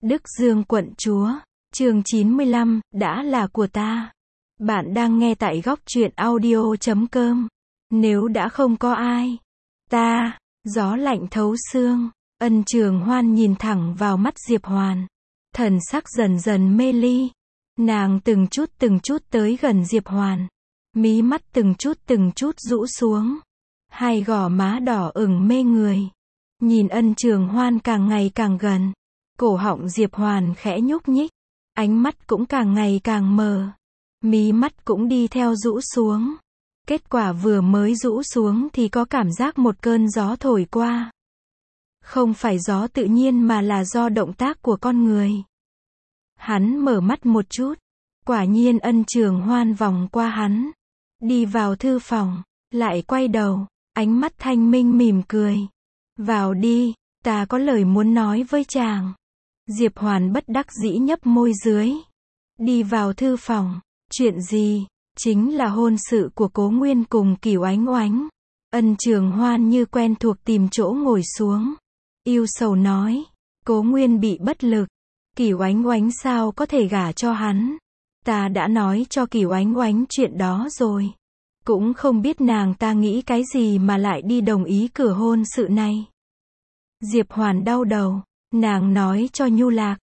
Đức Dương quận chúa, chương 95, đã là của ta. Bạn đang nghe tại góc truyện audio.com. Nếu đã không có ai, ta, gió lạnh thấu xương. Ân Trường Hoan nhìn thẳng vào mắt Diệp Hoàn. Thần sắc dần dần mê ly. Nàng từng chút tới gần Diệp Hoàn. Mí mắt từng chút rũ xuống. Hai gò má đỏ ửng mê người. Nhìn Ân Trường Hoan càng ngày càng gần. Cổ họng Diệp Hoàn khẽ nhúc nhích. Ánh mắt cũng càng ngày càng mờ. Mí mắt cũng đi theo rũ xuống. Kết quả vừa mới rũ xuống thì có cảm giác một cơn gió thổi qua. Không phải gió tự nhiên mà là do động tác của con người. Hắn mở mắt một chút. Quả nhiên Ân Trường Hoan vòng qua hắn. Đi vào thư phòng. Lại quay đầu. Ánh mắt thanh minh mỉm cười. Vào đi, ta có lời muốn nói với chàng. Diệp Hoàn bất đắc dĩ nhấp môi dưới. Đi vào thư phòng. Chuyện gì? Chính là hôn sự của Cố Nguyên cùng Cửu Ánh Oánh. Ân Trường Hoan như quen thuộc tìm chỗ ngồi xuống. Ưu sầu nói. Cố Nguyên bị bất lực. Cửu Ánh Oánh sao có thể gả cho hắn? Ta đã nói cho Cửu Ánh Oánh chuyện đó rồi. Cũng không biết nàng ta nghĩ cái gì mà lại đi đồng ý cửa hôn sự này. Diệp Hoàn đau đầu. Nàng nói cho Nhu Lạc.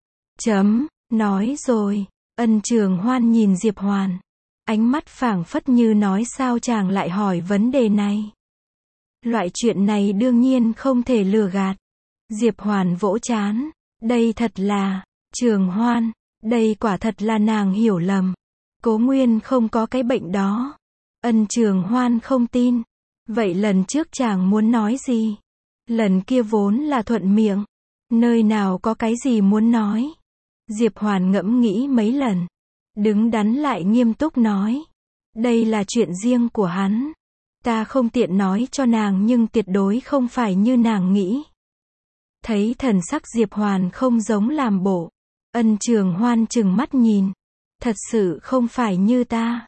Nói rồi. Ân Trường Hoan nhìn Diệp Hoàn. Ánh mắt phảng phất như nói sao chàng lại hỏi vấn đề này. Loại chuyện này đương nhiên không thể lừa gạt. Diệp Hoàn vỗ trán. Đây thật là, Trường Hoan, đây quả thật là nàng hiểu lầm. Cố Nguyên không có cái bệnh đó. Ân Trường Hoan không tin. Vậy lần trước chàng muốn nói gì? Lần kia vốn là thuận miệng. Nơi nào có cái gì muốn nói? Diệp Hoàn ngẫm nghĩ mấy lần. Đứng đắn lại nghiêm túc nói. Đây là chuyện riêng của hắn. Ta không tiện nói cho nàng nhưng tuyệt đối không phải như nàng nghĩ. Thấy thần sắc Diệp Hoàn không giống làm bộ. Ân Trường Hoan trừng mắt nhìn. Thật sự không phải như ta.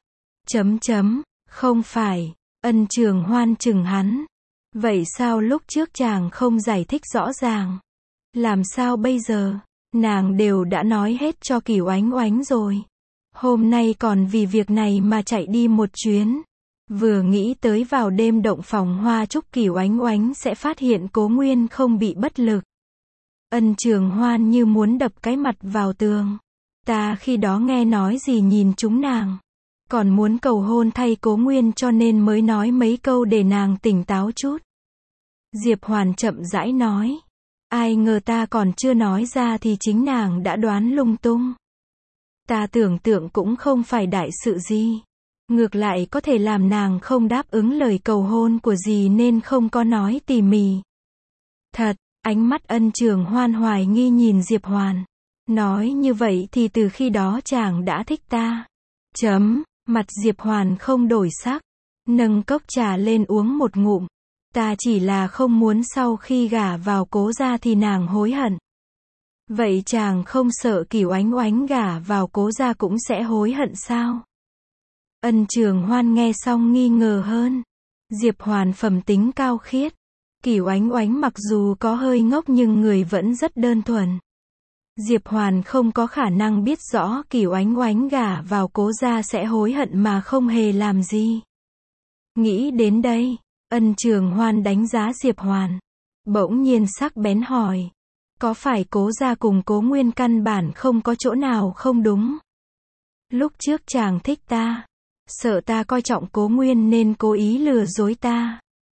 Không phải. Ân Trường Hoan trừng hắn. Vậy sao lúc trước chàng không giải thích rõ ràng? Làm sao bây giờ? Nàng đều đã nói hết cho Cửu Ánh Oánh rồi. Hôm nay còn vì việc này mà chạy đi một chuyến. Vừa nghĩ tới vào đêm động phòng hoa chúc Cửu Ánh Oánh sẽ phát hiện Cố Nguyên không bị bất lực. Ân Trường Hoan như muốn đập cái mặt vào tường. Ta khi đó nghe nói gì nhìn chúng nàng. Còn muốn cầu hôn thay Cố Nguyên cho nên mới nói mấy câu để nàng tỉnh táo chút. Diệp Hoàn chậm rãi nói. Ai ngờ ta còn chưa nói ra thì chính nàng đã đoán lung tung. Ta tưởng tượng cũng không phải đại sự gì. Ngược lại có thể làm nàng không đáp ứng lời cầu hôn của dì nên không có nói tỉ mỉ. Thật, ánh mắt Ân Trường Hoan hoài nghi nhìn Diệp Hoàn. Nói như vậy thì từ khi đó chàng đã thích ta. Mặt Diệp Hoàn không đổi sắc. Nâng cốc trà lên uống một ngụm. Ta chỉ là không muốn sau khi gả vào Cố gia thì nàng hối hận. Vậy chàng không sợ Cửu Ánh Oánh gả vào Cố gia cũng sẽ hối hận sao? Ân Trường Hoan nghe xong nghi ngờ hơn. Diệp Hoàn phẩm tính cao khiết. Cửu Ánh Oánh mặc dù có hơi ngốc nhưng người vẫn rất đơn thuần. Diệp Hoàn không có khả năng biết rõ Cửu Ánh Oánh gả vào Cố gia sẽ hối hận mà không hề làm gì. Nghĩ đến đây, Ân Trường Hoan đánh giá Diệp Hoàn. Bỗng nhiên sắc bén hỏi. Có phải Cố gia cùng Cố Nguyên căn bản không có chỗ nào không đúng? Lúc trước chàng thích ta. Sợ ta coi trọng Cố Nguyên nên cố ý lừa dối ta.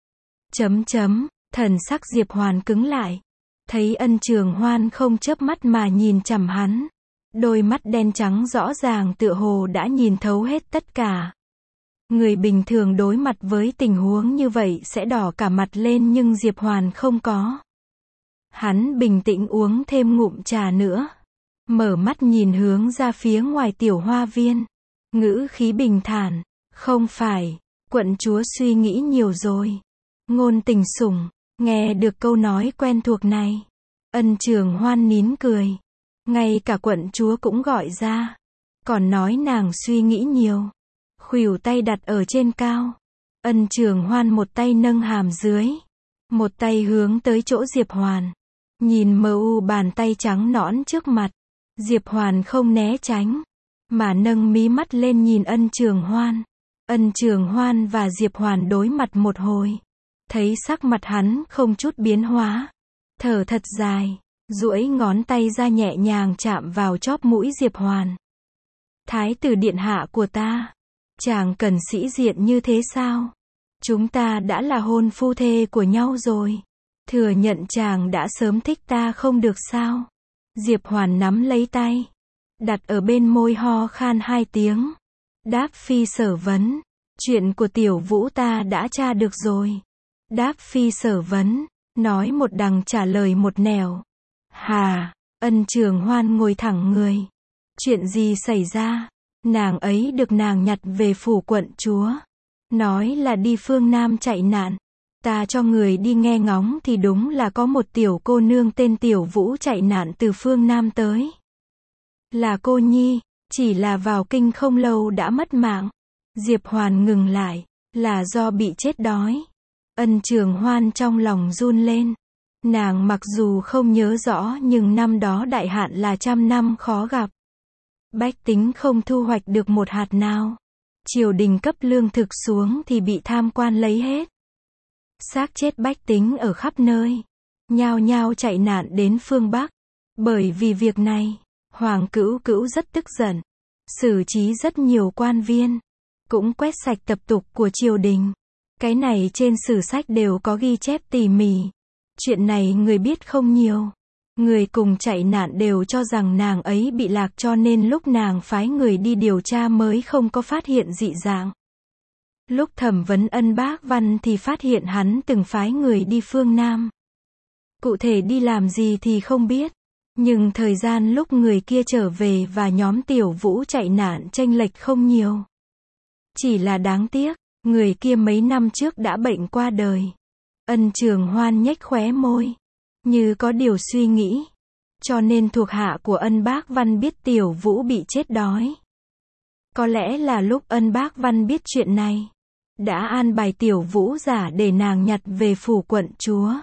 Thần sắc Diệp Hoàn cứng lại. Thấy Ân Trường Hoan không chớp mắt mà nhìn chằm hắn. Đôi mắt đen trắng rõ ràng tựa hồ đã nhìn thấu hết tất cả. Người bình thường đối mặt với tình huống như vậy sẽ đỏ cả mặt lên nhưng Diệp Hoàn không có. Hắn bình tĩnh uống thêm ngụm trà nữa. Mở mắt nhìn hướng ra phía ngoài tiểu hoa viên. Ngữ khí bình thản. Không phải, quận chúa suy nghĩ nhiều rồi. Ngôn Tình Sủng, nghe được câu nói quen thuộc này. Ân Trường Hoan nín cười. Ngay cả quận chúa cũng gọi ra. Còn nói nàng suy nghĩ nhiều. Khuỷu tay đặt ở trên cao. Ân Trường Hoan một tay nâng hàm dưới. Một tay hướng tới chỗ Diệp Hoàn. Nhìn mờ u bàn tay trắng nõn trước mặt, Diệp Hoàn không né tránh, mà nâng mí mắt lên nhìn Ân Trường Hoan. Ân Trường Hoan và Diệp Hoàn đối mặt một hồi. Thấy sắc mặt hắn không chút biến hóa. Thở thật dài, duỗi ngón tay ra nhẹ nhàng chạm vào chóp mũi Diệp Hoàn. Thái tử điện hạ của ta, chàng cần sĩ diện như thế sao? Chúng ta đã là hôn phu thê của nhau rồi. Thừa nhận chàng đã sớm thích ta không được sao? Diệp Hoàn nắm lấy tay, đặt ở bên môi ho khan 2 tiếng. Đáp phi sở vấn, chuyện của Tiểu Vũ ta đã tra được rồi. Đáp phi sở vấn, nói một đằng trả lời một nẻo. Hà, Ân Trường Hoan ngồi thẳng người. Chuyện gì xảy ra? Nàng ấy được nàng nhặt về phủ quận chúa. Nói là đi phương Nam chạy nạn. Ta cho người đi nghe ngóng thì đúng là có một tiểu cô nương tên Tiểu Vũ chạy nạn từ phương Nam tới. Là cô nhi, chỉ là vào kinh không lâu đã mất mạng. Diệp Hoàn ngừng lại, là do bị chết đói. Ân Trường Hoan trong lòng run lên. Nàng mặc dù không nhớ rõ nhưng năm đó đại hạn là 100 năm khó gặp. Bách tính không thu hoạch được một hạt nào. Triều đình cấp lương thực xuống thì bị tham quan lấy hết. Xác chết bách tính ở khắp nơi. Nhao nhao chạy nạn đến phương Bắc. Bởi vì việc này, Hoàng Cữu Cữu rất tức giận. Xử trí rất nhiều quan viên. Cũng quét sạch tập tục của triều đình. Cái này trên sử sách đều có ghi chép tỉ mỉ. Chuyện này người biết không nhiều. Người cùng chạy nạn đều cho rằng nàng ấy bị lạc cho nên lúc nàng phái người đi điều tra mới không có phát hiện dị dạng. Lúc thẩm vấn Ân Bác Văn thì phát hiện hắn từng phái người đi phương Nam. Cụ thể đi làm gì thì không biết. Nhưng thời gian lúc người kia trở về và nhóm Tiểu Vũ chạy nạn chênh lệch không nhiều. Chỉ là đáng tiếc, người kia mấy năm trước đã bệnh qua đời. Ân Trường Hoan nhếch khóe môi, như có điều suy nghĩ. Cho nên thuộc hạ của Ân Bác Văn biết Tiểu Vũ bị chết đói. Có lẽ là lúc Ân Bác Văn biết chuyện này, đã an bài Tiểu Vũ giả để nàng nhặt về phủ quận chúa.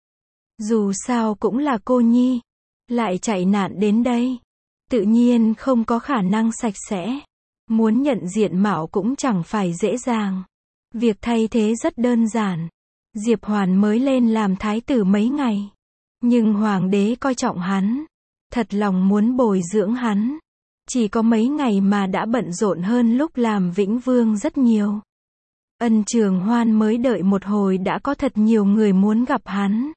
Dù sao cũng là cô nhi, lại chạy nạn đến đây. Tự nhiên không có khả năng sạch sẽ. Muốn nhận diện mạo cũng chẳng phải dễ dàng. Việc thay thế rất đơn giản. Diệp Hoàn mới lên làm thái tử mấy ngày. Nhưng hoàng đế coi trọng hắn. Thật lòng muốn bồi dưỡng hắn. Chỉ có mấy ngày mà đã bận rộn hơn lúc làm Vĩnh Vương rất nhiều. Ân Trường Hoan mới đợi một hồi đã có thật nhiều người muốn gặp hắn.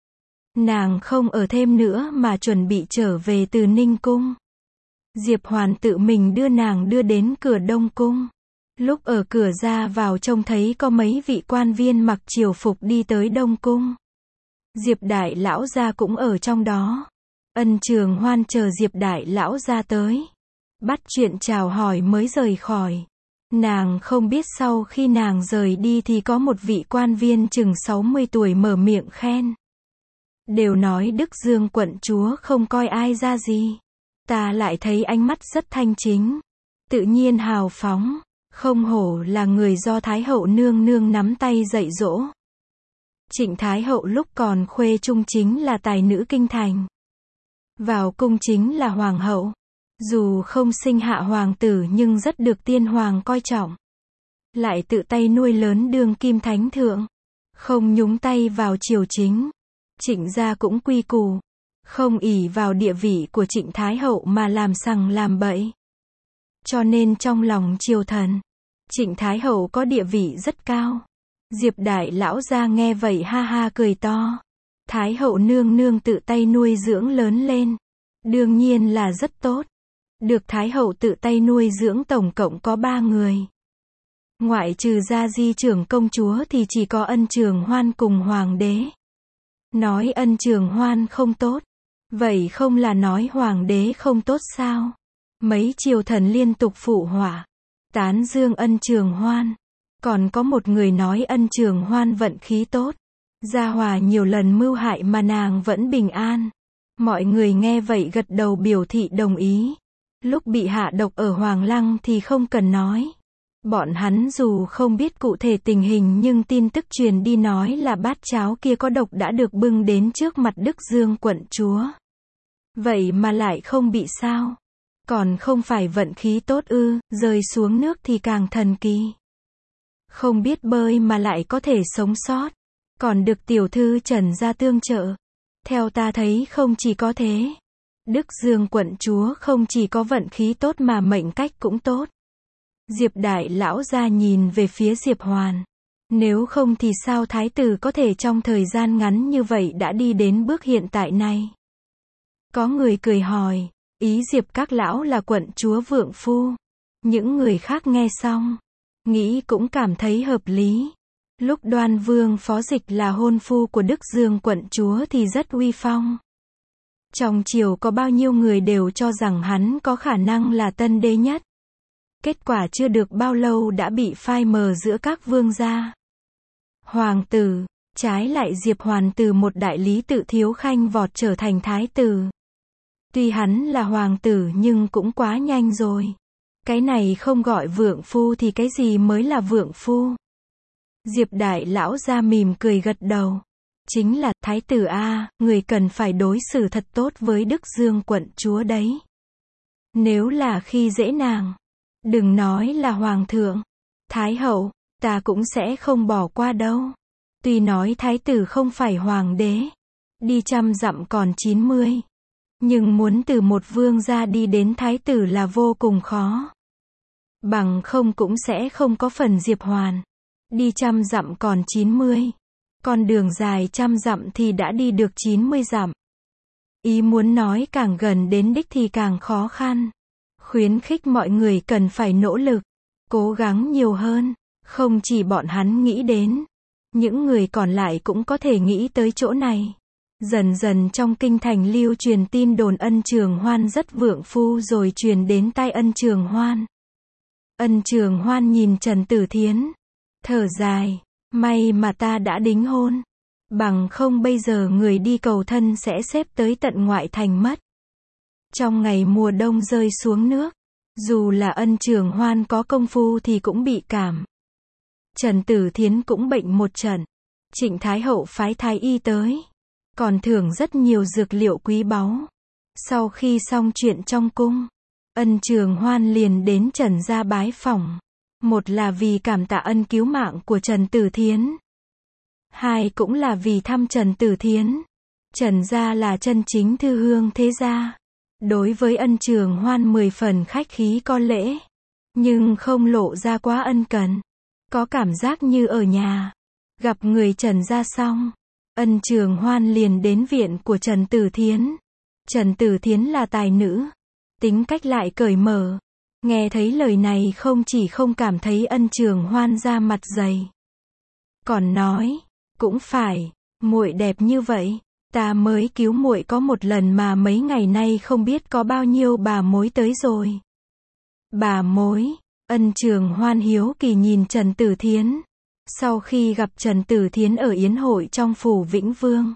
Nàng không ở thêm nữa mà chuẩn bị trở về từ Ninh Cung. Diệp Hoàn tự mình đưa nàng đưa đến cửa Đông Cung. Lúc ở cửa ra vào trông thấy có mấy vị quan viên mặc triều phục đi tới Đông Cung. Diệp Đại Lão gia cũng ở trong đó. Ân Trường Hoan chờ Diệp Đại Lão gia tới. Bắt chuyện chào hỏi mới rời khỏi. Nàng không biết sau khi nàng rời đi thì có một vị quan viên chừng 60 tuổi mở miệng khen. Đều nói Đức Dương quận chúa không coi ai ra gì. Ta lại thấy ánh mắt rất thanh chính. Tự nhiên hào phóng. Không hổ là người do Thái hậu nương nương nắm tay dạy dỗ. Trịnh Thái hậu lúc còn khuê trung chính là tài nữ kinh thành. Vào cung chính là hoàng hậu. Dù không sinh hạ hoàng tử nhưng rất được tiên hoàng coi trọng. Lại tự tay nuôi lớn đương kim thánh thượng. Không nhúng tay vào triều chính. Trịnh gia cũng quy củ. Không ỷ vào địa vị của Trịnh Thái hậu mà làm sằng làm bậy. Cho nên trong lòng triều thần, Trịnh Thái hậu có địa vị rất cao. Diệp Đại Lão gia nghe vậy ha ha cười to. Thái hậu nương nương tự tay nuôi dưỡng lớn lên. Đương nhiên là rất tốt. Được Thái hậu tự tay nuôi dưỡng tổng cộng có 3 người. Ngoại trừ Gia Di trưởng công chúa thì chỉ có Ân Trường Hoan cùng hoàng đế. Nói Ân Trường Hoan không tốt. Vậy không là nói hoàng đế không tốt sao? Mấy triều thần liên tục phụ họa. Tán dương Ân Trường Hoan. Còn có một người nói Ân Trường Hoan vận khí tốt. Gia Hòa nhiều lần mưu hại mà nàng vẫn bình an. Mọi người nghe vậy gật đầu biểu thị đồng ý. Lúc bị hạ độc ở Hoàng Lăng thì không cần nói. Bọn hắn dù không biết cụ thể tình hình nhưng tin tức truyền đi nói là bát cháo kia có độc đã được bưng đến trước mặt Đức Dương quận chúa. Vậy mà lại không bị sao? Còn không phải vận khí tốt ư, rơi xuống nước thì càng thần kỳ. Không biết bơi mà lại có thể sống sót. Còn được tiểu thư Trần gia tương trợ. Theo ta thấy không chỉ có thế. Đức Dương quận chúa không chỉ có vận khí tốt mà mệnh cách cũng tốt. Diệp đại lão ra nhìn về phía Diệp Hoàn. Nếu không thì sao thái tử có thể trong thời gian ngắn như vậy đã đi đến bước hiện tại này? Có người cười hỏi, ý Diệp các lão là quận chúa vượng phu. Những người khác nghe xong, nghĩ cũng cảm thấy hợp lý. Lúc Đoan Vương Phó Dịch là hôn phu của Đức Dương quận chúa thì rất uy phong. Trong triều có bao nhiêu người đều cho rằng hắn có khả năng là tân đế nhất. Kết quả chưa được bao lâu đã bị phai mờ giữa các vương gia. Hoàng tử, trái lại Diệp Hoàn từ một đại lý tự thiếu khanh vọt trở thành thái tử. Tuy hắn là hoàng tử nhưng cũng quá nhanh rồi. Cái này không gọi vượng phu thì cái gì mới là vượng phu? Diệp đại lão ra mỉm cười gật đầu. Chính là, thái tử a, người cần phải đối xử thật tốt với Đức Dương quận chúa đấy. Nếu là khi dễ nàng, đừng nói là hoàng thượng, thái hậu, ta cũng sẽ không bỏ qua đâu. Tuy nói thái tử không phải hoàng đế, đi 100 dặm còn 90. Nhưng muốn từ một vương gia đi đến thái tử là vô cùng khó. Bằng không cũng sẽ không có phần Diệp Hoàn. Đi 100 dặm còn 90. Con đường dài 100 dặm thì đã đi được 90 dặm. Ý muốn nói càng gần đến đích thì càng khó khăn. Khuyến khích mọi người cần phải nỗ lực, cố gắng nhiều hơn. Không chỉ bọn hắn nghĩ đến, những người còn lại cũng có thể nghĩ tới chỗ này. Dần dần trong kinh thành lưu truyền tin đồn Ân Trường Hoan rất vượng phu rồi truyền đến tai Ân Trường Hoan. Ân Trường Hoan nhìn Trần Tử Thiến, thở dài, may mà ta đã đính hôn. Bằng không bây giờ người đi cầu thân sẽ xếp tới tận ngoại thành mất. Trong ngày mùa đông rơi xuống nước, dù là Ân Trường Hoan có công phu thì cũng bị cảm. Trần Tử Thiến cũng bệnh một trận. Trịnh Thái Hậu phái thái y tới, còn thưởng rất nhiều dược liệu quý báu. Sau khi xong chuyện trong cung, Ân Trường Hoan liền đến Trần gia bái phỏng. Một là vì cảm tạ ân cứu mạng của Trần Tử Thiến. Hai cũng là vì thăm Trần Tử Thiến. Trần gia là chân chính thư hương thế gia. Đối với Ân Trường Hoan 10 phần khách khí có lễ, nhưng không lộ ra quá ân cần. Có cảm giác như ở nhà. Gặp người Trần gia xong, Ân Trường Hoan liền đến viện của Trần Tử Thiến. Trần Tử Thiến là tài nữ, tính cách lại cởi mở. Nghe thấy lời này không chỉ không cảm thấy Ân Trường Hoan da mặt dày, còn nói, cũng phải, muội đẹp như vậy, ta mới cứu muội có một lần mà mấy ngày nay không biết có bao nhiêu bà mối tới rồi. Bà mối? Ân Trường Hoan hiếu kỳ nhìn Trần Tử Thiến. Sau khi gặp Trần Tử Thiến ở yến hội trong phủ Vĩnh Vương,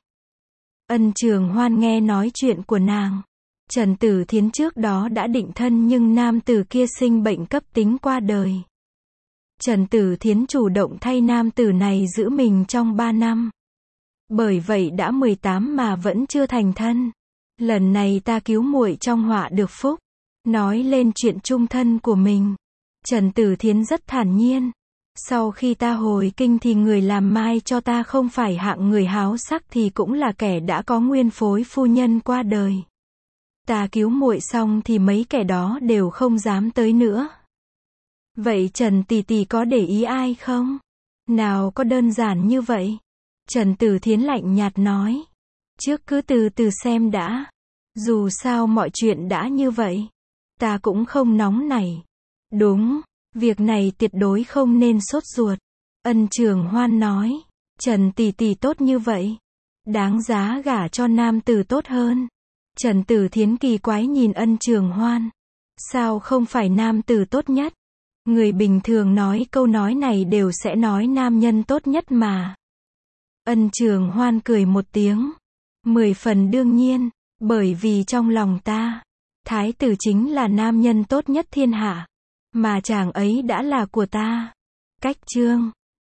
Ân Trường Hoan nghe nói chuyện của nàng. Trần Tử Thiến trước đó đã định thân nhưng nam tử kia sinh bệnh cấp tính qua đời. Trần Tử Thiến chủ động thay nam tử này giữ mình trong 3 năm. Bởi vậy đã 18 mà vẫn chưa thành thân. Lần này ta cứu muội trong họa được phúc. Nói lên chuyện chung thân của mình, Trần Tử Thiến rất thản nhiên. Sau khi ta hồi kinh thì người làm mai cho ta không phải hạng người háo sắc thì cũng là kẻ đã có nguyên phối phu nhân qua đời. Ta cứu muội xong thì mấy kẻ đó đều không dám tới nữa. Vậy Trần tỷ tỷ có để ý ai không? Nào có đơn giản như vậy? Trần Tử Thiến lạnh nhạt nói. Trước cứ từ từ xem đã. Dù sao mọi chuyện đã như vậy, ta cũng không nóng nảy. Đúng, việc này tuyệt đối không nên sốt ruột. Ân Trường Hoan nói. Trần tỷ tỷ tốt như vậy, đáng giá gả cho nam tử tốt hơn. Trần Tử Thiến kỳ quái nhìn Ân Trường Hoan. Sao không phải nam tử tốt nhất? Người bình thường nói câu nói này đều sẽ nói nam nhân tốt nhất mà. Ân Trường Hoan cười một tiếng. 10 phần đương nhiên, bởi vì trong lòng ta, thái tử chính là nam nhân tốt nhất thiên hạ. mà chàng ấy đã là của ta. Cách chương